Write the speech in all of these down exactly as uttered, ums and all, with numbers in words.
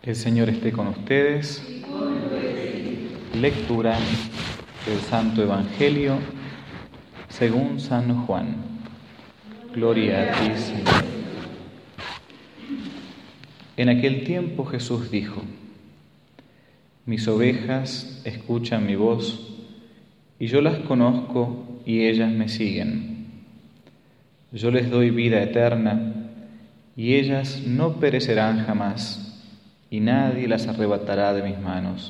El Señor esté con ustedes. Lectura del Santo Evangelio según San Juan. Gloria a ti, Señor. En aquel tiempo Jesús dijo: Mis ovejas escuchan mi voz, y yo las conozco y ellas me siguen. Yo les doy vida eterna, y ellas no perecerán jamás, y nadie las arrebatará de mis manos.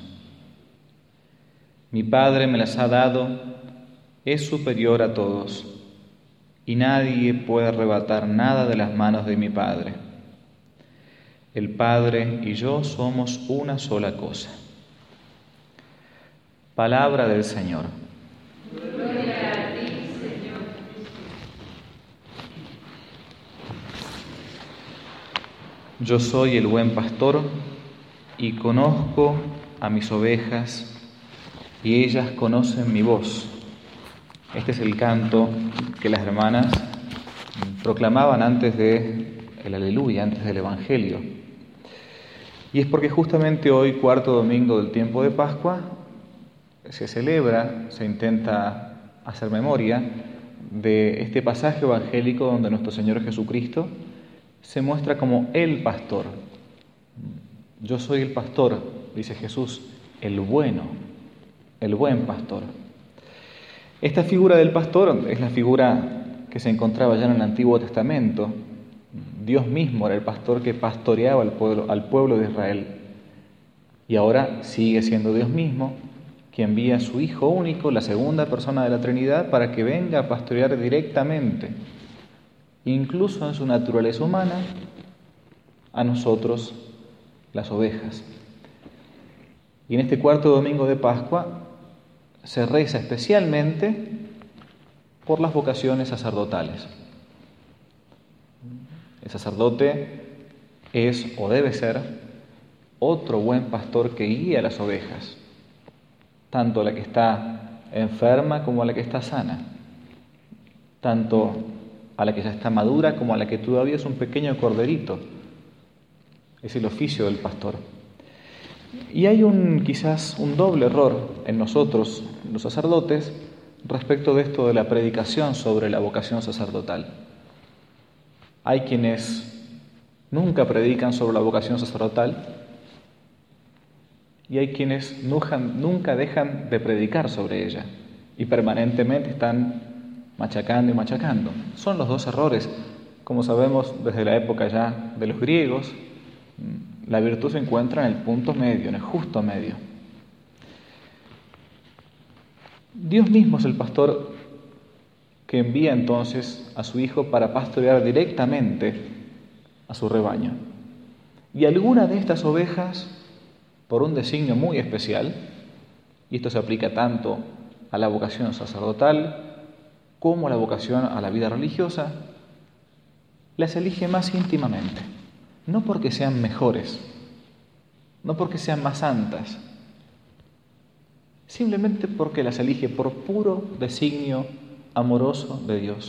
Mi Padre me las ha dado, es superior a todos, y nadie puede arrebatar nada de las manos de mi Padre. El Padre y yo somos una sola cosa. Palabra del Señor. Gloria a ti, Señor. Yo soy el buen pastor y conozco a mis ovejas y ellas conocen mi voz. Este es el canto que las hermanas proclamaban antes de el Aleluya, antes del Evangelio. Y es porque justamente hoy, cuarto domingo del tiempo de Pascua, se celebra, se intenta hacer memoria de este pasaje evangélico donde nuestro Señor Jesucristo se muestra como el pastor. Yo soy el pastor, dice Jesús, el bueno, el buen pastor. Esta figura del pastor es la figura que se encontraba ya en el Antiguo Testamento. Dios mismo era el pastor que pastoreaba al pueblo, al pueblo de Israel. Y ahora sigue siendo Dios mismo quien envía a su Hijo único, la segunda persona de la Trinidad, para que venga a pastorear directamente, incluso en su naturaleza humana, a nosotros, las ovejas. Y en este cuarto domingo de Pascua se reza especialmente por las vocaciones sacerdotales. El sacerdote es o debe ser otro buen pastor que guía a las ovejas, tanto a la que está enferma como a la que está sana, tanto a la que ya está madura como a la que todavía es un pequeño corderito. Es el oficio del pastor. Y hay un quizás un doble error en nosotros, los sacerdotes, respecto de esto de la predicación sobre la vocación sacerdotal. Hay quienes nunca predican sobre la vocación sacerdotal y hay quienes nunca, nunca dejan de predicar sobre ella y permanentemente están machacando y machacando. Son los dos errores. Como sabemos desde la época ya de los griegos, la virtud se encuentra en el punto medio, en el justo medio. Dios mismo es el pastor que envía entonces a su Hijo para pastorear directamente a su rebaño. Y alguna de estas ovejas, por un designio muy especial, y esto se aplica tanto a la vocación sacerdotal como a la vocación a la vida religiosa, las elige más íntimamente. No porque sean mejores, no porque sean más santas, simplemente porque las elige por puro designio amoroso de Dios.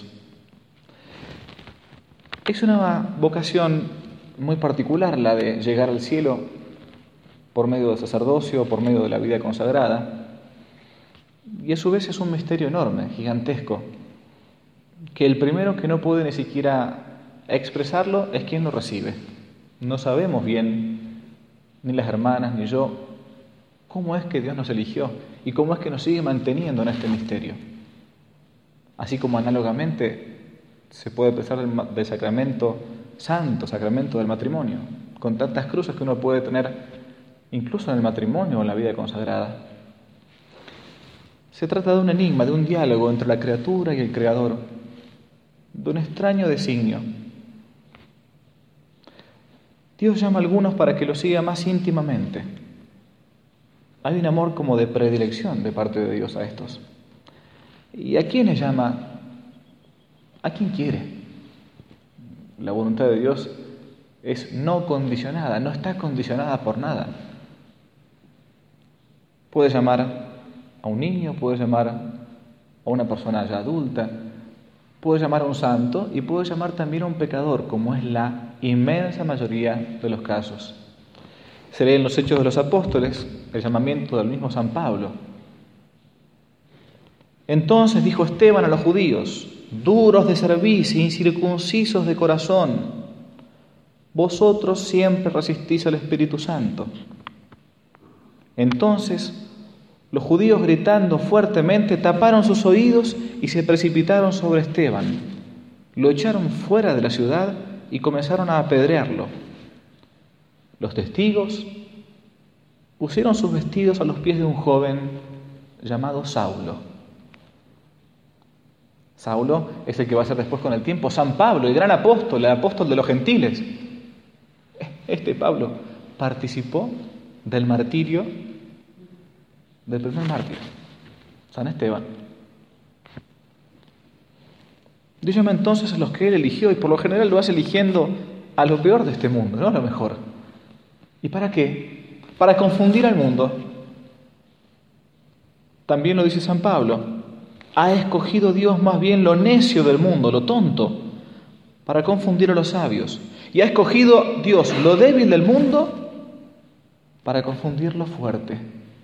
Es una vocación muy particular la de llegar al cielo por medio del sacerdocio, por medio de la vida consagrada, y a su vez es un misterio enorme, gigantesco, que el primero que no puede ni siquiera expresarlo es quien lo recibe. No sabemos bien, ni las hermanas ni yo, cómo es que Dios nos eligió y cómo es que nos sigue manteniendo en este misterio. Así como análogamente se puede expresar el, del sacramento santo, sacramento del matrimonio, con tantas cruces que uno puede tener incluso en el matrimonio o en la vida consagrada. Se trata de un enigma, de un diálogo entre la criatura y el Creador, de un extraño designio. Dios llama a algunos para que lo siga más íntimamente. Hay un amor como de predilección de parte de Dios a estos. ¿Y a quiénes llama? ¿A quién quiere? La voluntad de Dios es no condicionada, no está condicionada por nada. Puede llamar a un niño, puede llamar a una persona ya adulta, puede llamar a un santo y puede llamar también a un pecador, como es la inmensa mayoría de los casos. Se lee en los Hechos de los Apóstoles el llamamiento del mismo San Pablo. Entonces dijo Esteban a los judíos: duros de cerviz, incircuncisos de corazón, vosotros siempre resistís al Espíritu Santo. Entonces los judíos, gritando fuertemente, taparon sus oídos y se precipitaron sobre Esteban. Lo echaron fuera de la ciudad y comenzaron a apedrearlo. Los testigos pusieron sus vestidos a los pies de un joven llamado Saulo. Saulo es el que va a ser después con el tiempo San Pablo, el gran apóstol, el apóstol de los gentiles. Este Pablo participó del martirio del primer mártir, San Esteban. Dios llama entonces a los que Él eligió, y por lo general lo hace eligiendo a lo peor de este mundo, no a lo mejor. ¿Y para qué? Para confundir al mundo. También lo dice San Pablo: ha escogido Dios más bien lo necio del mundo, lo tonto, para confundir a los sabios. Y ha escogido Dios lo débil del mundo para confundir lo fuerte.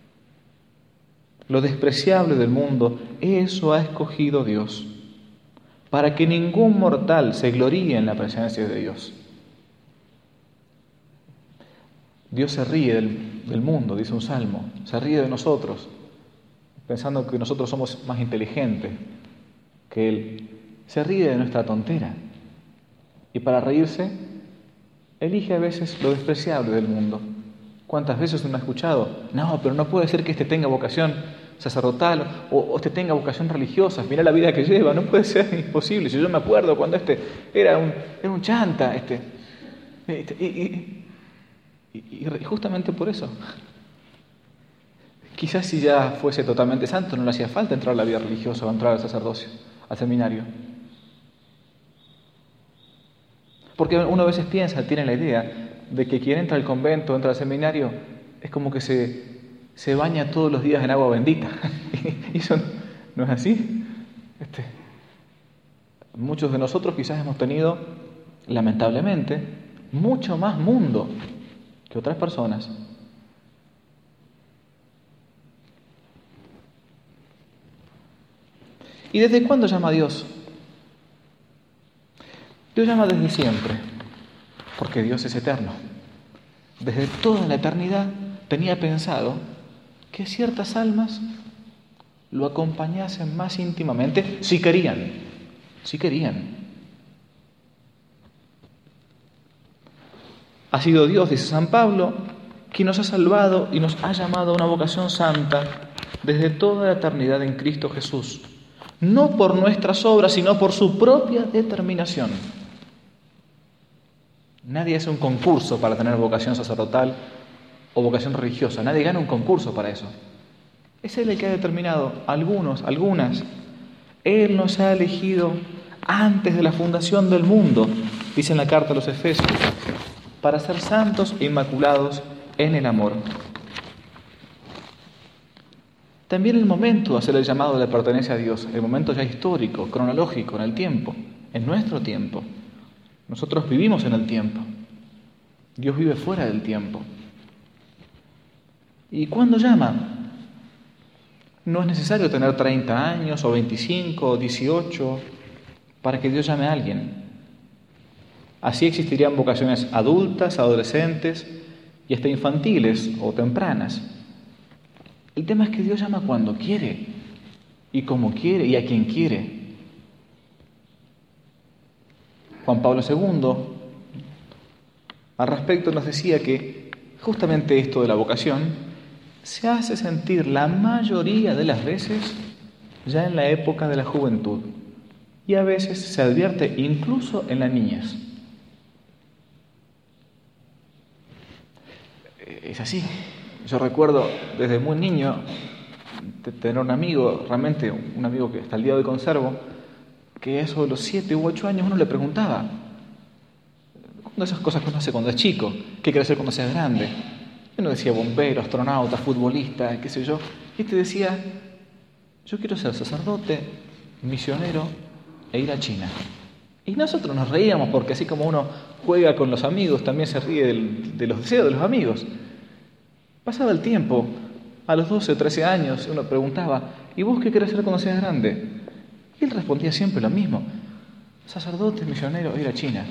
Lo despreciable del mundo, eso ha escogido Dios, para que ningún mortal se gloríe en la presencia de Dios. Dios se ríe del, del mundo, dice un salmo, se ríe de nosotros, pensando que nosotros somos más inteligentes que Él. Se ríe de nuestra tontera. Y para reírse, elige a veces lo despreciable del mundo. ¿Cuántas veces uno ha escuchado? No, pero no puede ser que este tenga vocación sacerdotal o, o este tenga vocación religiosa. Mirá la vida que lleva, no puede ser, imposible. Si yo me acuerdo cuando este era un, era un chanta, este, este y, y, y, y justamente por eso. Quizás si ya fuese totalmente santo no le hacía falta entrar a la vida religiosa o entrar al sacerdocio, al seminario. Porque uno a veces piensa, tiene la idea de que quien entra al convento, entra al seminario, es como que se, se baña todos los días en agua bendita. Y eso no, no es así. Este, muchos de nosotros quizás hemos tenido, lamentablemente, mucho más mundo que otras personas. ¿Y desde cuándo llama a Dios? Dios llama desde siempre, porque Dios es eterno. Desde toda la eternidad tenía pensado que ciertas almas lo acompañasen más íntimamente, si querían, si querían. Ha sido Dios, dice San Pablo, quien nos ha salvado y nos ha llamado a una vocación santa desde toda la eternidad en Cristo Jesús. No por nuestras obras, sino por su propia determinación. Nadie hace un concurso para tener vocación sacerdotal o vocación religiosa. Nadie gana un concurso para eso. Es Él el que ha determinado, algunos, algunas. Él nos ha elegido antes de la fundación del mundo, dice en la carta a los Efesios, para ser santos e inmaculados en el amor. También el momento de hacer el llamado le pertenece a Dios, el momento ya histórico, cronológico, en el tiempo, en nuestro tiempo. Nosotros vivimos en el tiempo. Dios vive fuera del tiempo. ¿Y cuándo llama? No es necesario tener treinta años, o veinticinco, o dieciocho, para que Dios llame a alguien. Así existirían vocaciones adultas, adolescentes y hasta infantiles o tempranas. El tema es que Dios llama cuando quiere, y como quiere, y a quien quiere. Juan Pablo segundo, al respecto, nos decía que justamente esto de la vocación se hace sentir la mayoría de las veces ya en la época de la juventud, y a veces se advierte incluso en la niñez. Es así. Yo recuerdo desde muy niño tener un amigo, realmente un amigo que hasta el día de hoy conservo, que eso de los siete u ocho años uno le preguntaba, una de esas cosas que uno hace cuando es chico, ¿qué quiere ser cuando seas grande? Uno decía bombero, astronauta, futbolista, qué sé yo, y te decía, yo quiero ser sacerdote, misionero e ir a China. Y nosotros nos reíamos porque así como uno juega con los amigos, también se ríe del, de los deseos de los amigos. Pasaba el tiempo, a los doce o trece años uno preguntaba, ¿y vos qué querés ser cuando seas grande? Y él respondía siempre lo mismo, sacerdote, misionero, ir a China.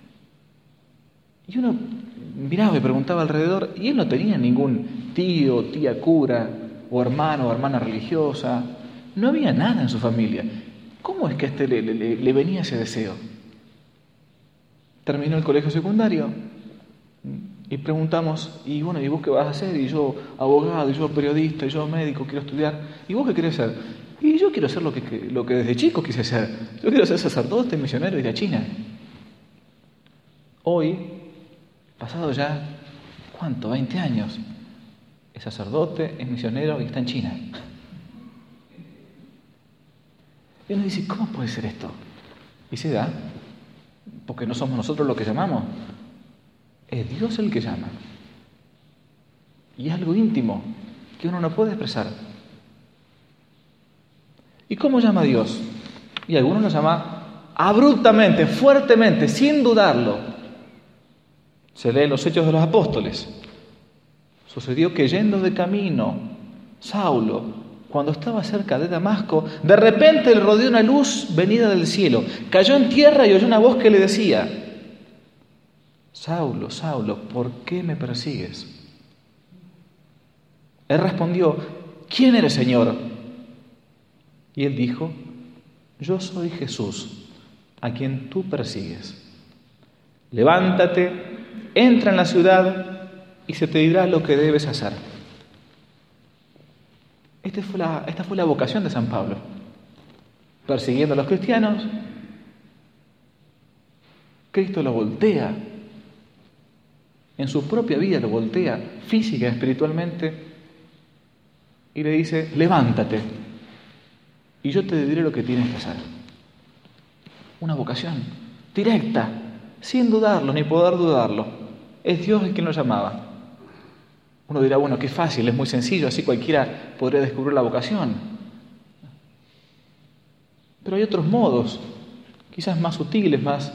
Y uno miraba y preguntaba alrededor, y él no tenía ningún tío, tía cura, o hermano o hermana religiosa. No había nada en su familia. ¿Cómo es que a este le, le, le venía ese deseo? Terminó el colegio secundario y preguntamos, y bueno, ¿y vos qué vas a hacer? Y yo abogado, y yo periodista, y yo médico, quiero estudiar. ¿Y vos qué querés ser? Y yo quiero ser lo que, que, lo que desde chico quise ser. Yo quiero ser sacerdote, misionero, ir a China. Hoy, pasado ya, ¿cuánto? veinte años. Es sacerdote, es misionero y está en China. Y uno dice, ¿cómo puede ser esto? Y se da, porque no somos nosotros los que llamamos. Es Dios el que llama. Y es algo íntimo que uno no puede expresar. ¿Y cómo llama a Dios? Y algunos lo llama abruptamente, fuertemente, sin dudarlo. Se lee en los Hechos de los Apóstoles. Sucedió que yendo de camino, Saulo, cuando estaba cerca de Damasco, de repente le rodeó una luz venida del cielo. Cayó en tierra y oyó una voz que le decía, Saulo, Saulo, ¿por qué me persigues? Él respondió, ¿quién eres, Señor? Y él dijo, yo soy Jesús, a quien tú persigues. Levántate, entra en la ciudad y se te dirá lo que debes hacer. Esta fue la, esta fue la vocación de San Pablo. Persiguiendo a los cristianos, Cristo lo voltea. En su propia vida lo voltea, física y espiritualmente, y le dice, levántate, y yo te diré lo que tienes que hacer. Una vocación directa, sin dudarlo ni poder dudarlo. Es Dios el quien lo llamaba. Uno dirá, bueno, qué fácil, es muy sencillo, así cualquiera podría descubrir la vocación. Pero hay otros modos, quizás más sutiles, más,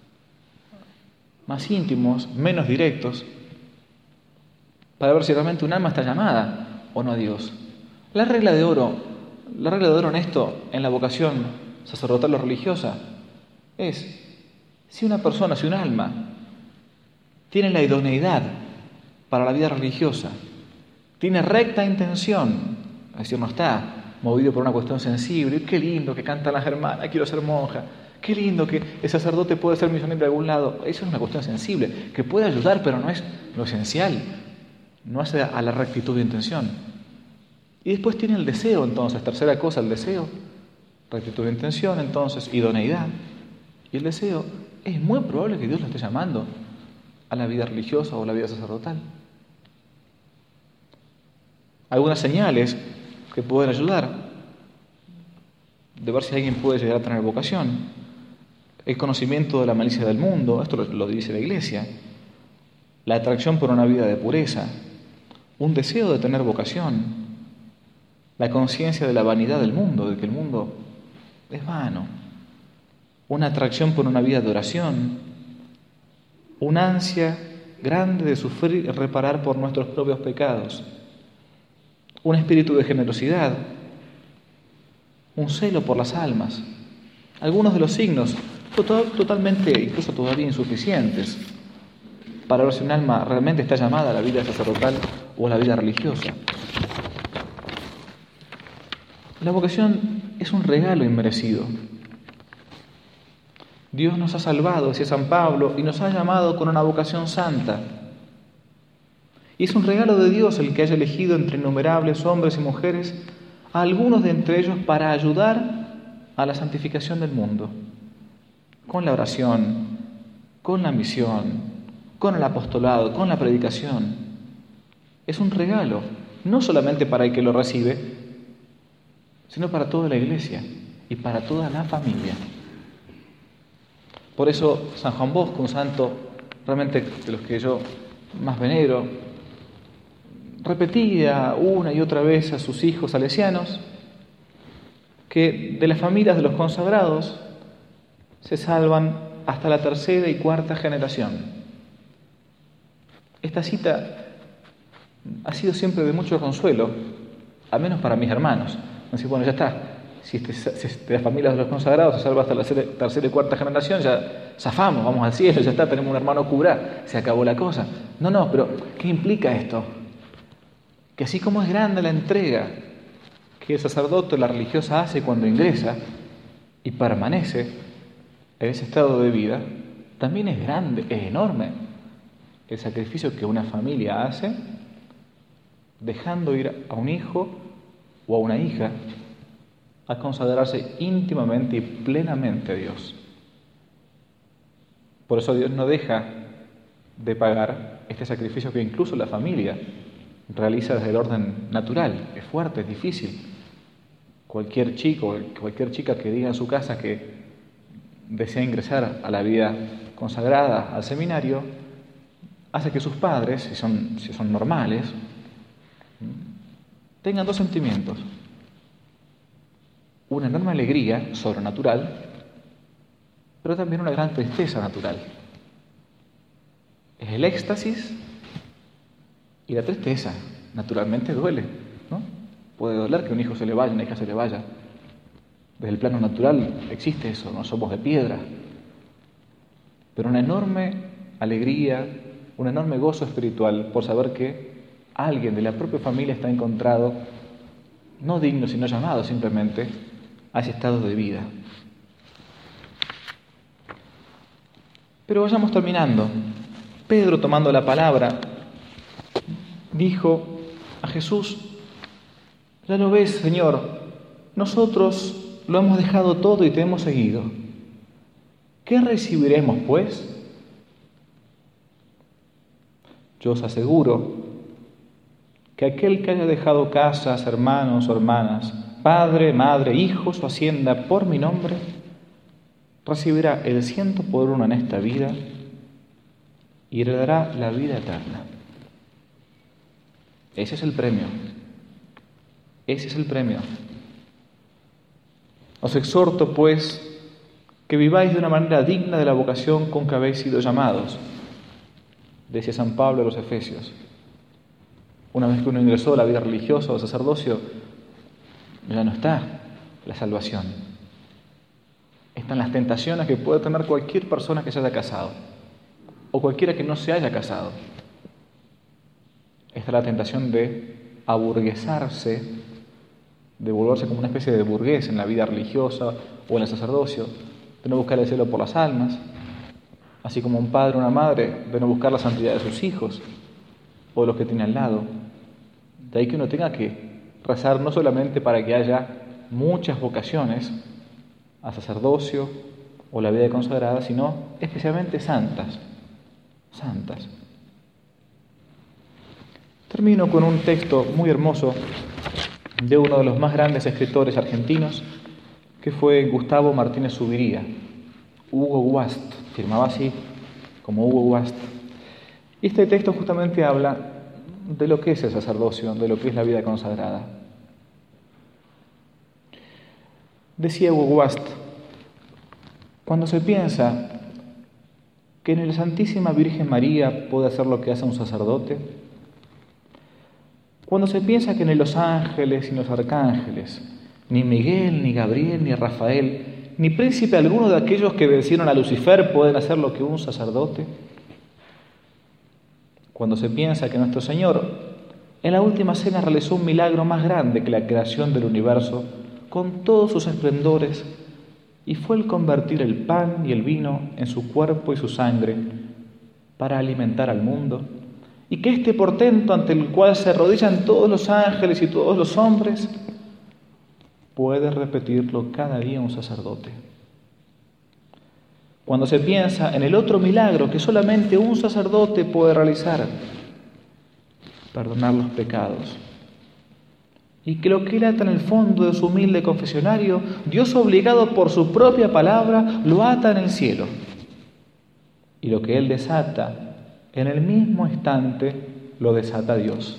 más íntimos, menos directos, para ver si realmente un alma está llamada o no a Dios. La regla de oro, la regla de oro en esto, en la vocación sacerdotal o religiosa, es si una persona, si un alma, tiene la idoneidad para la vida religiosa, tiene recta intención, es decir, no está movido por una cuestión sensible, qué lindo que cantan las hermanas, quiero ser monja, qué lindo que el sacerdote puede ser misionero de algún lado, eso es una cuestión sensible, que puede ayudar, pero no es lo esencial, no hace a la rectitud de intención. Y después tiene el deseo, entonces, tercera cosa, el deseo, rectitud de intención, entonces, idoneidad, y el deseo, es muy probable que Dios lo esté llamando a la vida religiosa o a la vida sacerdotal. Algunas señales que pueden ayudar de ver si alguien puede llegar a tener vocación. El conocimiento de la malicia del mundo, esto lo, lo dice la Iglesia. La atracción por una vida de pureza. Un deseo de tener vocación. La conciencia de la vanidad del mundo, de que el mundo es vano. Una atracción por una vida de oración. Una ansia grande de sufrir y reparar por nuestros propios pecados. Un espíritu de generosidad, un celo por las almas. Algunos de los signos total, totalmente, incluso todavía insuficientes, para ver si un alma realmente está llamada a la vida sacerdotal o a la vida religiosa. La vocación es un regalo inmerecido. Dios nos ha salvado, decía San Pablo, y nos ha llamado con una vocación santa. Y es un regalo de Dios el que haya elegido entre innumerables hombres y mujeres a algunos de entre ellos para ayudar a la santificación del mundo, con la oración, con la misión, con el apostolado, con la predicación. Es un regalo, no solamente para el que lo recibe, sino para toda la Iglesia y para toda la familia. Por eso San Juan Bosco, un santo realmente de los que yo más venero, repetía una y otra vez a sus hijos salesianos que de las familias de los consagrados se salvan hasta la tercera y cuarta generación. Esta cita ha sido siempre de mucho consuelo, al menos para mis hermanos. Así, bueno, ya está. Si, este, si este, la familia de los consagrados se salva hasta la tercera y cuarta generación, ya zafamos, vamos al cielo, ya está, tenemos un hermano cura, se acabó la cosa. No, no, pero ¿qué implica esto? Que así como es grande la entrega que el sacerdote o la religiosa hace cuando ingresa y permanece en ese estado de vida, también es grande, es enorme el sacrificio que una familia hace dejando ir a un hijo o a una hija a consagrarse íntimamente y plenamente a Dios. Por eso Dios no deja de pagar este sacrificio que incluso la familia realiza desde el orden natural. Es fuerte, es difícil. Cualquier chico, cualquier chica que diga en su casa que desea ingresar a la vida consagrada, al seminario, hace que sus padres, si son, si son normales, tengan dos sentimientos. Una enorme alegría sobrenatural, pero también una gran tristeza natural. Es el éxtasis y la tristeza. Naturalmente duele, ¿no? Puede doler que un hijo se le vaya, una hija se le vaya. Desde el plano natural existe eso, no somos de piedra. Pero una enorme alegría, un enorme gozo espiritual por saber que alguien de la propia familia está encontrado, no digno, sino llamado simplemente a ese estado de vida. Pero vayamos terminando. Pedro, tomando la palabra, dijo a Jesús: ya lo ves, Señor, nosotros lo hemos dejado todo y te hemos seguido. ¿Qué recibiremos, pues? Yo os aseguro que aquel que haya dejado casas, hermanos o hermanas, padre, madre, hijos o hacienda por mi nombre, recibirá el ciento por uno en esta vida y heredará la vida eterna. Ese es el premio. Ese es el premio. Os exhorto, pues, que viváis de una manera digna de la vocación con que habéis sido llamados, decía San Pablo a los Efesios. Una vez que uno ingresó a la vida religiosa o sacerdocio, ya no está la salvación. Están las tentaciones que puede tener cualquier persona que se haya casado o cualquiera que no se haya casado. Está la tentación de aburguesarse, de volverse como una especie de burgués en la vida religiosa o en el sacerdocio, de no buscar el cielo por las almas, así como un padre o una madre, de no buscar la santidad de sus hijos o de los que tiene al lado. De ahí que uno tenga que rezar no solamente para que haya muchas vocaciones a sacerdocio o la vida consagrada, sino especialmente santas, santas. Termino con un texto muy hermoso de uno de los más grandes escritores argentinos, que fue Gustavo Martínez Zuviría, Hugo Guast, firmaba así como Hugo Guast. Y este texto justamente habla de lo que es el sacerdocio, de lo que es la vida consagrada. Decía Hugo Guast: cuando se piensa que en la Santísima Virgen María puede hacer lo que hace un sacerdote, cuando se piensa que ni los ángeles ni los arcángeles, ni Miguel, ni Gabriel, ni Rafael, ni príncipe alguno de aquellos que vencieron a Lucifer pueden hacer lo que un sacerdote, cuando se piensa que nuestro Señor en la última cena realizó un milagro más grande que la creación del universo con todos sus esplendores, y fue el convertir el pan y el vino en su cuerpo y su sangre para alimentar al mundo, y que este portento ante el cual se arrodillan todos los ángeles y todos los hombres, puede repetirlo cada día un sacerdote. Cuando se piensa en el otro milagro que solamente un sacerdote puede realizar, perdonar los pecados, y que lo que él ata en el fondo de su humilde confesionario, Dios obligado por su propia palabra, lo ata en el cielo, y lo que él desata en el mismo instante lo desata Dios.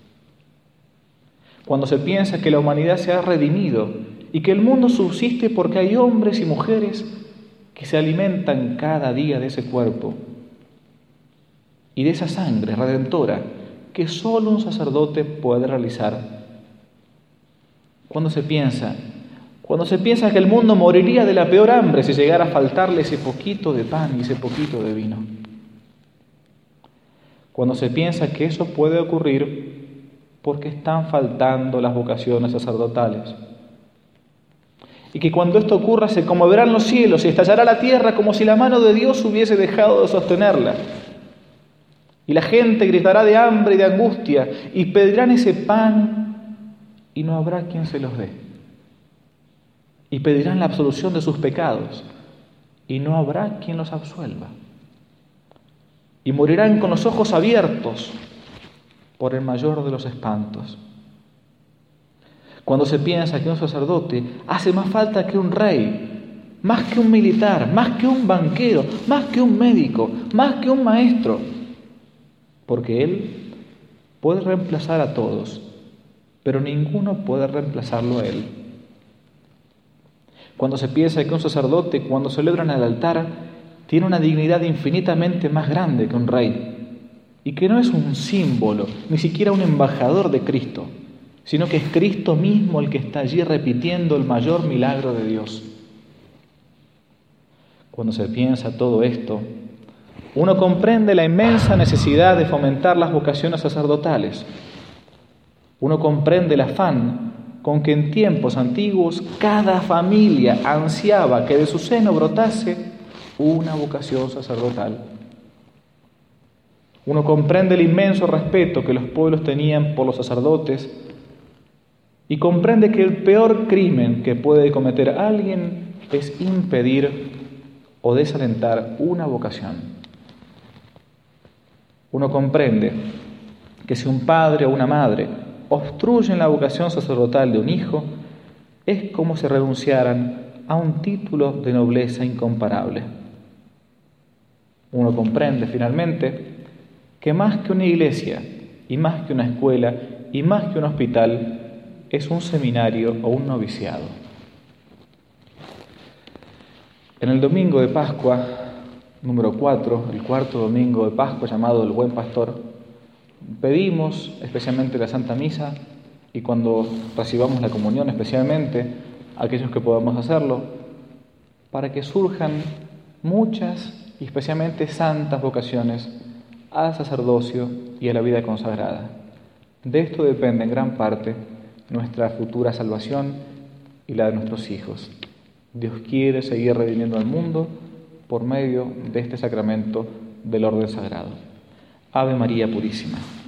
Cuando se piensa que la humanidad se ha redimido y que el mundo subsiste porque hay hombres y mujeres que se alimentan cada día de ese cuerpo y de esa sangre redentora que solo un sacerdote puede realizar. Cuando se piensa, cuando se piensa que el mundo moriría de la peor hambre si llegara a faltarle ese poquito de pan y ese poquito de vino. Cuando se piensa que eso puede ocurrir porque están faltando las vocaciones sacerdotales. Y que cuando esto ocurra se conmoverán los cielos y estallará la tierra como si la mano de Dios hubiese dejado de sostenerla. Y la gente gritará de hambre y de angustia y pedirán ese pan y no habrá quien se los dé. Y pedirán la absolución de sus pecados y no habrá quien los absuelva. Y morirán con los ojos abiertos por el mayor de los espantos. Cuando se piensa que un sacerdote hace más falta que un rey, más que un militar, más que un banquero, más que un médico, más que un maestro, porque él puede reemplazar a todos, pero ninguno puede reemplazarlo a él. Cuando se piensa que un sacerdote, cuando celebra en el altar, tiene una dignidad infinitamente más grande que un rey, y que no es un símbolo, ni siquiera un embajador de Cristo, sino que es Cristo mismo el que está allí repitiendo el mayor milagro de Dios. Cuando se piensa todo esto, uno comprende la inmensa necesidad de fomentar las vocaciones sacerdotales. Uno comprende el afán con que en tiempos antiguos cada familia ansiaba que de su seno brotase una vocación sacerdotal. Uno comprende el inmenso respeto que los pueblos tenían por los sacerdotes y comprende que el peor crimen que puede cometer alguien es impedir o desalentar una vocación. Uno comprende que si un padre o una madre obstruyen la vocación sacerdotal de un hijo, es como si renunciaran a un título de nobleza incomparable. Uno comprende, finalmente, que más que una iglesia, y más que una escuela, y más que un hospital, es un seminario o un noviciado. En el domingo de Pascua, número cuatro, el cuarto domingo de Pascua, llamado el Buen Pastor, pedimos especialmente la Santa Misa, y cuando recibamos la comunión especialmente, aquellos que podamos hacerlo, para que surjan muchas y especialmente santas vocaciones al sacerdocio y a la vida consagrada. De esto depende en gran parte nuestra futura salvación y la de nuestros hijos. Dios quiere seguir redimiendo al mundo por medio de este sacramento del orden sagrado. Ave María Purísima.